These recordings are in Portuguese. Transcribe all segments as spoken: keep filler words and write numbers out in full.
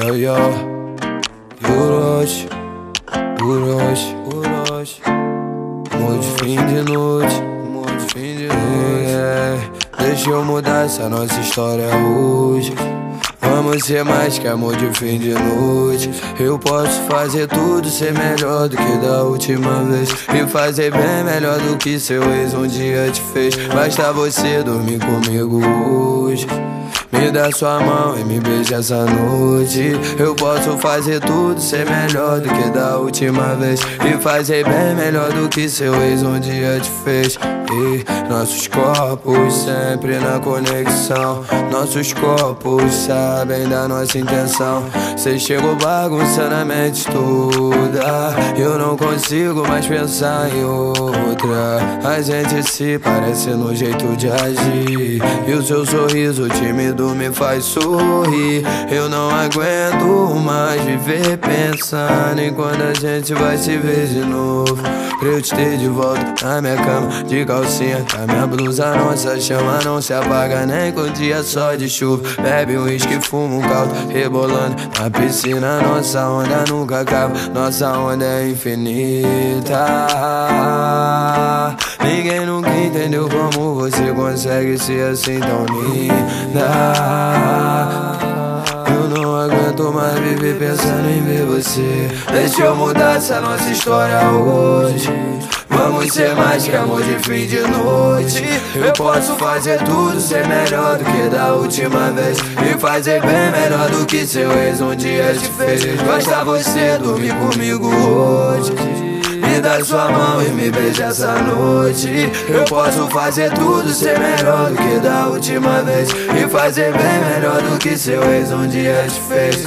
Yeah, yeah. Urosh, Urosh, Urosh. Amor de fim de noite, amor de fim de noite. Yeah. Deixa eu mudar essa nossa história hoje. Vamos ser mais que amor de fim de noite. Eu posso fazer tudo ser melhor do que da última vez, e fazer bem melhor do que seu ex um dia te fez. Basta você dormir comigo hoje. Me dá sua mão e me beija essa noite. Eu posso fazer tudo ser melhor do que da última vez, e fazer bem melhor do que seu ex um dia te fez. E nossos corpos sempre na conexão. Nossos corpos sabem da nossa intenção. Cê chegou bagunçando a mente toda. Eu não consigo mais pensar em outra. A gente se parece no jeito de agir, e o seu sorriso tímido me faz sorrir. Eu não aguento mais viver pensando em quando a gente vai se ver de novo, pra eu te ter de volta na minha cama de calcinha. A minha blusa, nossa chama não se apaga nem com dia só de chuva. Bebe um uísque, fuma um caldo, rebolando na piscina. Nossa onda nunca acaba, nossa onda é infinita. Ninguém nunca entendeu como você consegue ser assim tão linda. Eu não aguento mais viver pensando em ver você. Deixa eu mudar essa nossa história hoje. Vamos ser mais que amor de fim de noite. Eu posso fazer tudo ser melhor do que da última vez, e fazer bem melhor do que seu ex um dia te fez. Basta você dormir comigo hoje. Me dá sua mão e me beija essa noite. Eu posso fazer tudo ser melhor do que da última vez, e fazer bem melhor do que seu ex um dia te fez.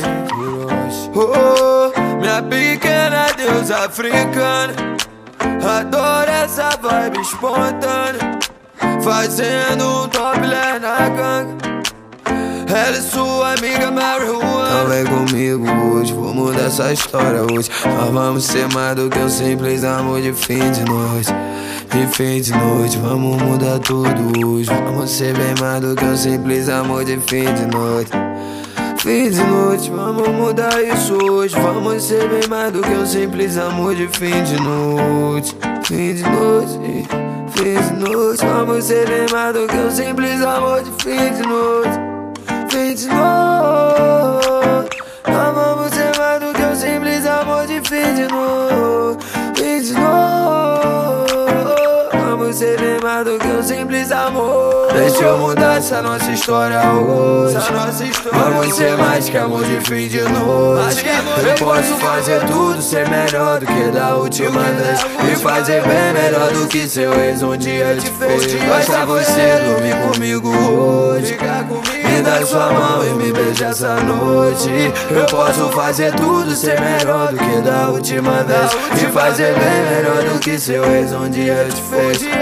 Oh, minha pequena deusa africana, adoro essa vibe espontânea, fazendo um topless na ganga. Ela é sua amiga marihuana. Então vem comigo hoje, vou mudar essa história hoje. Nós vamos ser mais do que um simples amor de fim de noite. De fim de noite, vamos mudar tudo hoje. Vamos ser bem mais do que um simples amor de fim de noite. Fim de noite, vamos mudar isso hoje. Vamos ser bem mais do que um simples amor de fim de noite. Fim de noite, fim de noite, vamos ser bem mais do que um simples amor de fim de noite. Fim de noite, nós vamos ser mais do que um simples amor de fim de noite. Fim de noite, vamos ser bem mais do que um simples amor. Deixa eu mudar essa nossa história hoje. Vamos ser mais que amor de fim de noite. Eu posso fazer tudo ser melhor do que da última vez, e fazer bem melhor do que seu ex um dia te fez. Basta você dormir comigo hoje. Me dá sua mão e me beija essa noite. Eu posso fazer tudo ser melhor do que da última vez, e fazer bem melhor do que seu ex um dia te fez.